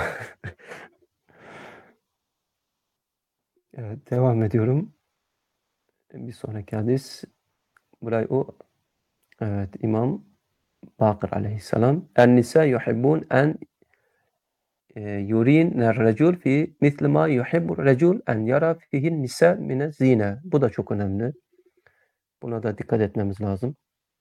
Evet, devam ediyorum. Bir sonraki hadis. Burayı o evet İmam Bakır aleyhisselam. En-nisa yuhibbun en yurin er-recul fi misli ma yuhibbu recul en yara fihin nisa mine zine. Bu da çok önemli. Buna da dikkat etmemiz lazım.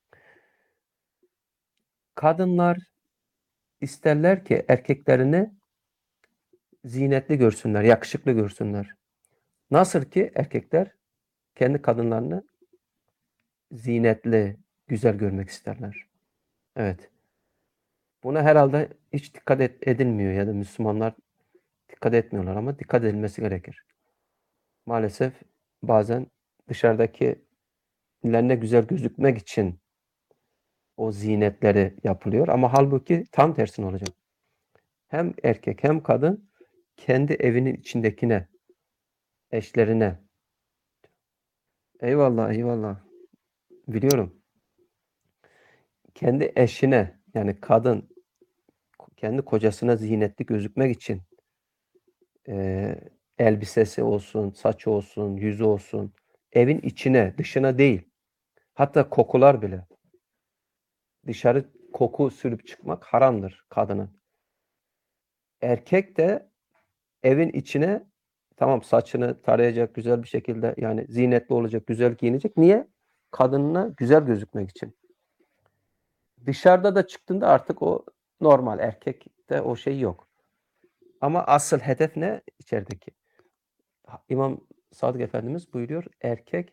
Kadınlar isterler ki erkeklerini zinetli görsünler, yakışıklı görsünler. Nasıl ki erkekler kendi kadınlarını zinetli, güzel görmek isterler. Evet. Buna herhalde hiç dikkat edilmiyor ya da Müslümanlar dikkat etmiyorlar ama dikkat edilmesi gerekir. Maalesef bazen dışarıdakilerine güzel gözükmek için o zinetleri yapılıyor ama halbuki tam tersine olacak. Hem erkek hem kadın kendi evinin içindekine, eşlerine. Eyvallah, eyvallah. Biliyorum. Kendi eşine yani kadın kendi kocasına zinetli gözükmek için e, elbisesi olsun, saçı olsun, yüzü olsun evin içine, dışına değil. Hatta kokular bile. Dışarı koku sürüp çıkmak haramdır kadının. Erkek de evin içine tamam saçını tarayacak güzel bir şekilde yani zinetli olacak, güzel giyinecek. Niye? Kadınına güzel gözükmek için. Dışarıda da çıktığında artık o normal. Erkekte o şey yok. Ama asıl hedef ne? İçerideki. İmam Sadık Efendimiz buyuruyor. Erkek,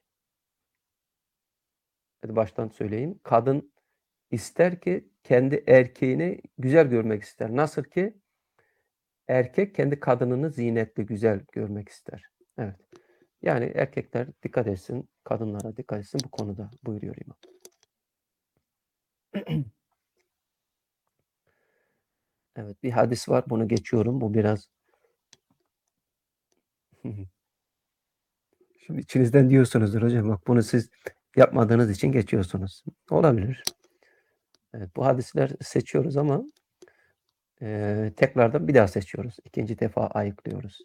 hadi baştan söyleyeyim. Kadın ister ki kendi erkeğini güzel görmek ister. Nasıl ki erkek kendi kadınını zinetli, güzel görmek ister. Evet. Yani erkekler dikkat etsin, kadınlara dikkat etsin bu konuda buyuruyor İmam. Evet, bir hadis var. Bunu geçiyorum. Bu biraz Şimdi içinizden diyorsunuzdur hocam, bak bunu siz yapmadığınız için geçiyorsunuz. Olabilir. Evet, bu hadisler seçiyoruz ama e, tekrardan bir daha seçiyoruz. İkinci defa ayıklıyoruz.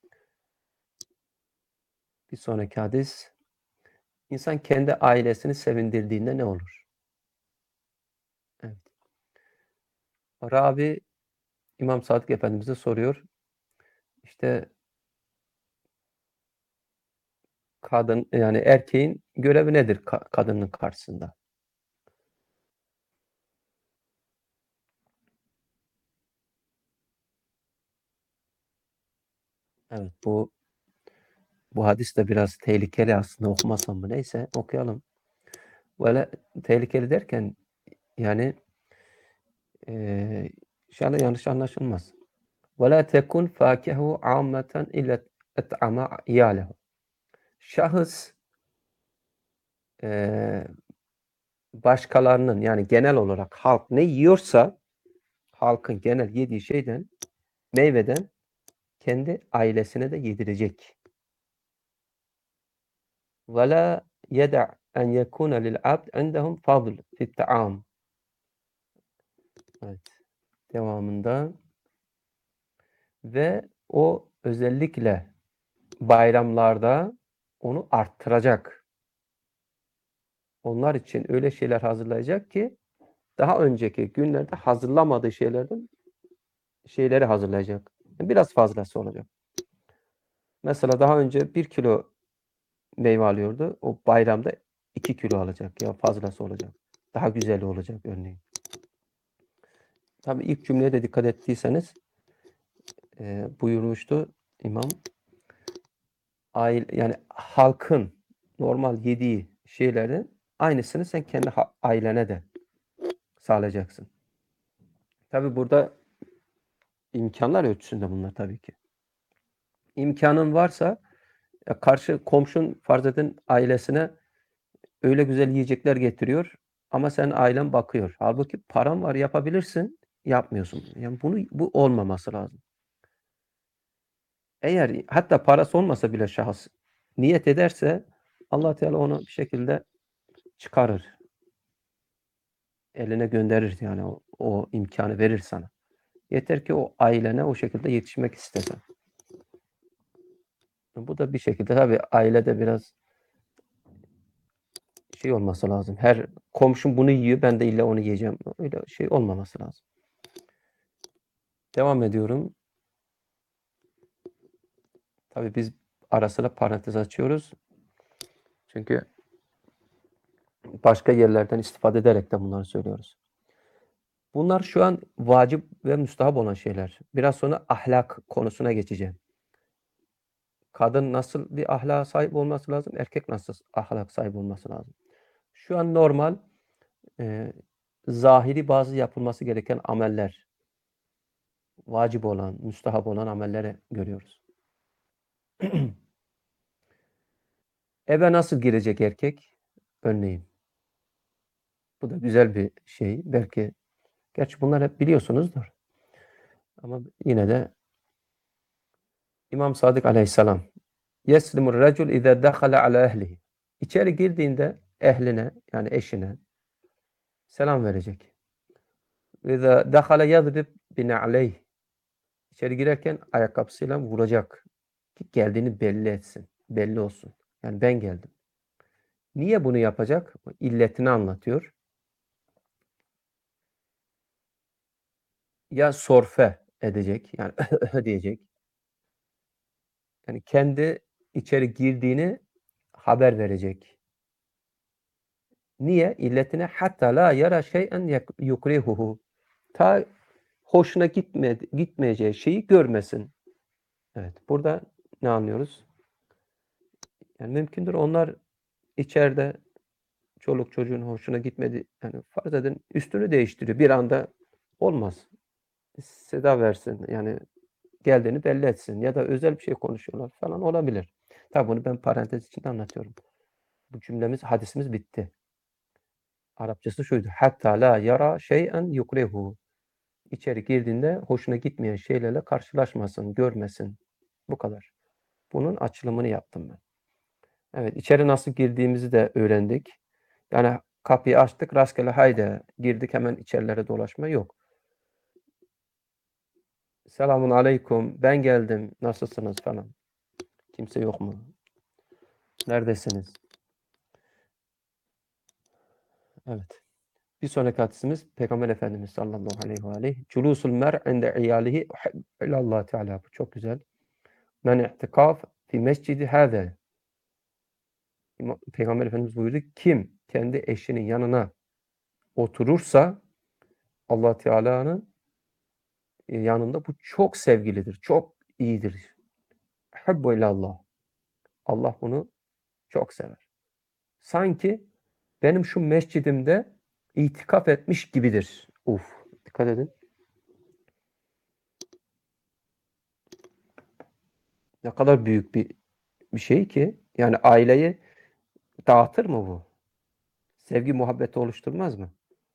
Bir sonraki hadis. İnsan kendi ailesini sevindirdiğinde ne olur? Evet. Ravi İmam Sadık Efendimiz'e soruyor. İşte kadın, yani erkeğin görevi nedir ka- kadının karşısında? Evet, bu bu hadis de biraz tehlikeli aslında, okumasam mı? Neyse, okuyalım. Böyle tehlikeli derken yani eee inşallah yanlış anlaşılmaz. Ve la tekun fakihu ammeten illa et'ama iyalehu. Şahıs eee, başkalarının, yani genel olarak halk ne yiyorsa, halkın genel yediği şeyden, meyveden kendi ailesine de yedirecek. Ve la yeda' en yekuna lil abd indahum fadl fi't ta'am. Evet. Devamında ve o özellikle bayramlarda onu arttıracak. Onlar için öyle şeyler hazırlayacak ki daha önceki günlerde hazırlamadığı şeylerden şeyleri hazırlayacak. Biraz fazlası olacak. Mesela daha önce bir kilo meyve alıyordu. O bayramda iki kilo alacak ya fazlası olacak. Daha güzel olacak örneğin. Tabii ilk cümleye de dikkat ettiyseniz e, buyurmuştu imam. Aile, yani halkın normal yediği şeylerin aynısını sen kendi ailene de sağlayacaksın. Tabii burada imkanlar ölçüsünde bunlar tabii ki. İmkanın varsa ya karşı komşun farz edin ailesine öyle güzel yiyecekler getiriyor ama sen ailen bakıyor. Halbuki paran var, yapabilirsin, yapmıyorsun. Yani bunu bu olmaması lazım. Eğer hatta parası olmasa bile şahıs niyet ederse Allah Teala onu bir şekilde çıkarır. Eline gönderir, yani o, o imkanı verir sana. Yeter ki o ailene o şekilde yetişmek istesen. Bu da bir şekilde tabii ailede biraz şey olması lazım. Her komşum bunu yiyor, ben de illa onu yiyeceğim. Öyle şey olmaması lazım. Devam ediyorum. Tabii biz ara sıra parantez açıyoruz. Çünkü başka yerlerden istifade ederek de bunları söylüyoruz. Bunlar şu an vacip ve müstahap olan şeyler. Biraz sonra ahlak konusuna geçeceğim. Kadın nasıl bir ahlaka sahip olması lazım, erkek nasıl ahlak sahibi olması lazım. Şu an normal, e, zahiri bazı yapılması gereken ameller, vacip olan, müstahap olan amelleri görüyoruz. Eve nasıl girecek erkek? Örneğin. Bu da güzel bir şey. Belki, gerçi bunlar hep biliyorsunuzdur. Ama yine de İmam Sadık Aleyhisselam yeslimur recul izâ dakhala ala ehlihi. İçeri girdiğinde ehline, yani eşine selam verecek. Ve izâ dakhala yadrib bina'leyh. İçeri girerken ayakkabısıyla vuracak. Ki geldiğini belli etsin. Belli olsun. Yani ben geldim. Niye bunu yapacak? İlletini anlatıyor. Ya sorfe edecek. Yani diyecek. Yani kendi içeri girdiğini haber verecek. Niye? İlletine hatta la yara şey'en yukrihuhu. Ta hoşuna gitme, gitmeyeceği şeyi görmesin. Evet. Burada ne anlıyoruz? Yani mümkündür onlar içeride çoluk çocuğun hoşuna gitmedi. Yani farz edin üstünü değiştiriyor. Bir anda olmaz. Seda versin. Yani geldiğini belli etsin. Ya da özel bir şey konuşuyorlar falan olabilir. Tabi bunu ben parantez içinde anlatıyorum. Bu cümlemiz, hadisimiz bitti. Arapçası şuydu. Hatta la yara şey'en yukrehu. İçeri girdiğinde hoşuna gitmeyen şeylerle karşılaşmasın, görmesin. Bu kadar. Bunun açılımını yaptım ben. Evet, içeri nasıl girdiğimizi de öğrendik. Yani kapıyı açtık, rastgele haydi girdik hemen içerilere dolaşma yok. Selamun aleyküm, ben geldim, nasılsınız falan. Kimse yok mu? Neredesiniz? Evet. Bir sonraki hadisimiz Peygamber Efendimiz sallallahu aleyhi ve aleyh. Culusul mer' inde iyalihi ilallah Teala. Bu çok güzel. Men i'tikaf fi mescidi hâze. Peygamber Efendimiz buyurdu. Kim kendi eşinin yanına oturursa Allah Teala'nın yanında bu çok sevgilidir. Çok iyidir. Hubbu ilallah. Allah bunu çok sever. Sanki benim şu mescidimde itikaf etmiş gibidir. Uf, dikkat edin. Ne kadar büyük bir bir şey ki. Yani aileyi dağıtır mı bu? Sevgi muhabbeti oluşturmaz mı?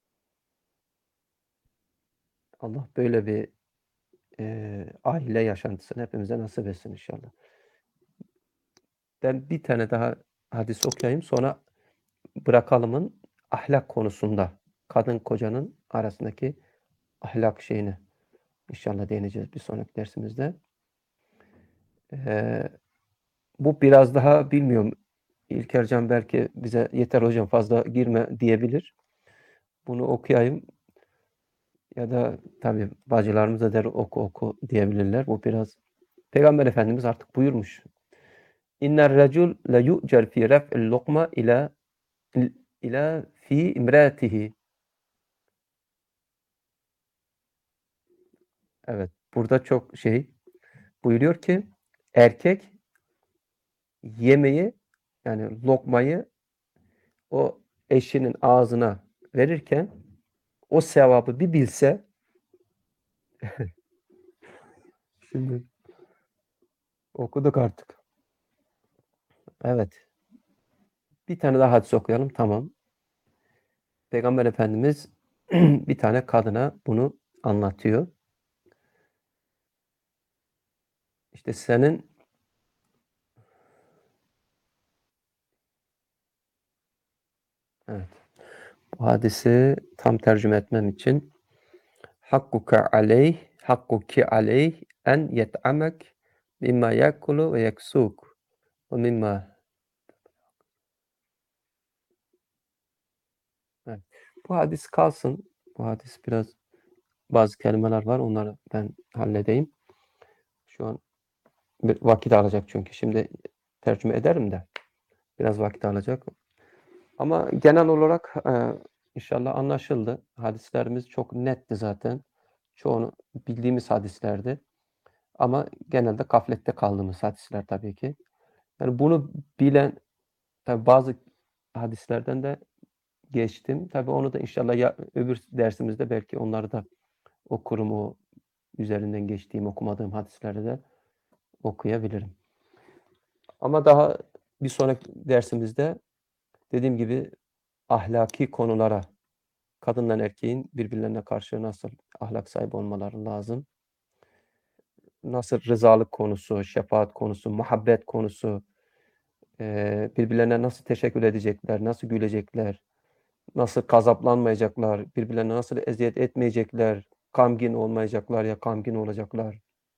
Allah böyle bir e, aile yaşantısını hepimize nasip etsin inşallah. Ben bir tane daha hadis okuyayım. Sonra bırakalımın ahlak konusunda kadın kocanın arasındaki ahlak şeyini inşallah değineceğiz bir sonraki dersimizde. Ee, bu biraz daha bilmiyorum. İlkercan belki bize yeter hocam fazla girme diyebilir. Bunu okuyayım ya da tabii bacılarımız da der oku oku diyebilirler. Bu biraz Peygamber Efendimiz artık buyurmuş. İnner recul la yu'cer fi ref'il lokma ila ila fi imratihi. Evet. Burada çok şey buyuruyor ki erkek yemeği yani lokmayı o eşinin ağzına verirken o sevabı bir bilse şimdi okuduk artık. Evet. Bir tane daha hadis okuyalım. Tamam. Peygamber Efendimiz bir tane kadına bunu anlatıyor. İşte senin evet. Bu hadisi tam tercüme etmem için hakkuka aleyh hakkuki aleyh en yet'amek mimma yakulu ve yeksuk ve mimma evet. Bu hadis kalsın. Bu hadis biraz bazı kelimeler var. Onları ben halledeyim. Şu an bir vakit alacak çünkü. Şimdi tercüme ederim de biraz vakit alacak. Ama genel olarak e, inşallah anlaşıldı. Hadislerimiz çok netti zaten. Çoğunu bildiğimiz hadislerdi. Ama genelde gaflette kaldığımız hadisler tabii ki. Yani bunu bilen tabii bazı hadislerden de geçtim. Tabii onu da inşallah ya, öbür dersimizde belki onları da okurum. O üzerinden geçtiğim, okumadığım hadisleri de okuyabilirim. Ama daha bir sonraki dersimizde dediğim gibi ahlaki konulara, kadınla erkeğin birbirlerine karşı nasıl ahlak sahibi olmaları lazım. Nasıl rızalık konusu, şefaat konusu, muhabbet konusu, eee, birbirlerine nasıl teşekkür edecekler, nasıl gülecekler, nasıl gazaplanmayacaklar, birbirlerine nasıl eziyet etmeyecekler, gamgin olmayacaklar ya gamgin olacaklar.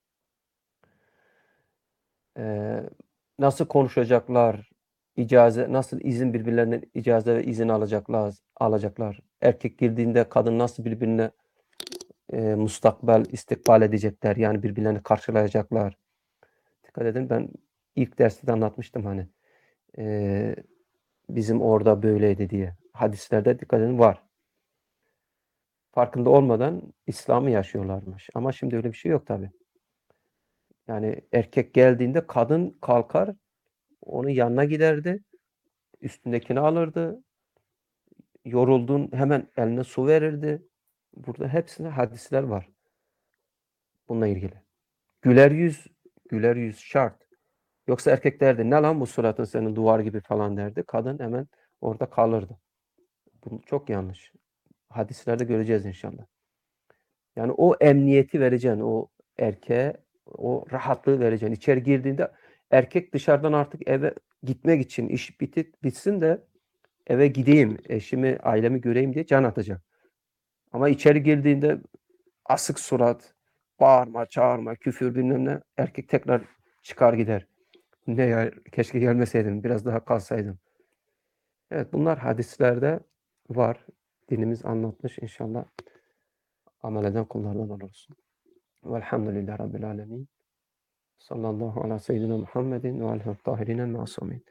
Eee, nasıl konuşacaklar, icaze nasıl izin birbirlerinden icaze ve izin alacaklar alacaklar. Erkek girdiğinde kadın nasıl birbirine, eee, mustakbel, istikbal edecekler, yani birbirlerini karşılayacaklar. Dikkat edin ben ilk derste de anlatmıştım hani, eee, bizim orada böyleydi diye. Hadislerde dikkat edin var. Farkında olmadan İslam'ı yaşıyorlarmış ama şimdi öyle bir şey yok tabii. Yani erkek geldiğinde kadın kalkar, onun yanına giderdi, üstündekini alırdı, yoruldun hemen eline su verirdi. Burada hepsinde hadisler var bununla ilgili. Güler yüz, güler yüz şart. Yoksa erkek derdi ne lan bu suratın senin duvar gibi falan derdi. Kadın hemen orada kalırdı. Bu çok yanlış. Hadislerde göreceğiz inşallah. Yani o emniyeti vereceksin o erkeğe, o rahatlığı vereceksin. İçeri girdiğinde erkek dışarıdan artık eve gitmek için iş bitip bitsin de eve gideyim, eşimi, ailemi göreyim diye can atacak. Ama içeri girdiğinde asık surat, bağırma, çağırma, küfür bilmem ne, erkek tekrar çıkar gider. Ne ya, keşke gelmeseydim, biraz daha kalsaydım. Evet, bunlar hadislerde var. Dinimiz anlatmış, inşallah amel eden kullardan oluruz. Velhamdülillahi Rabbil alemin. Sallallahu ala seyyidina Muhammedin ve alihi tahirine masumin.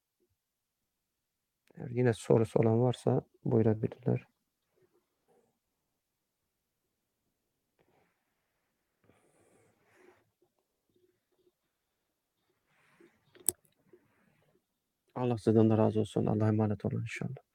Eğer yine sorusu olan varsa buyurabilirler. Allah sizden de razı olsun. Allah'a emanet olun inşallah.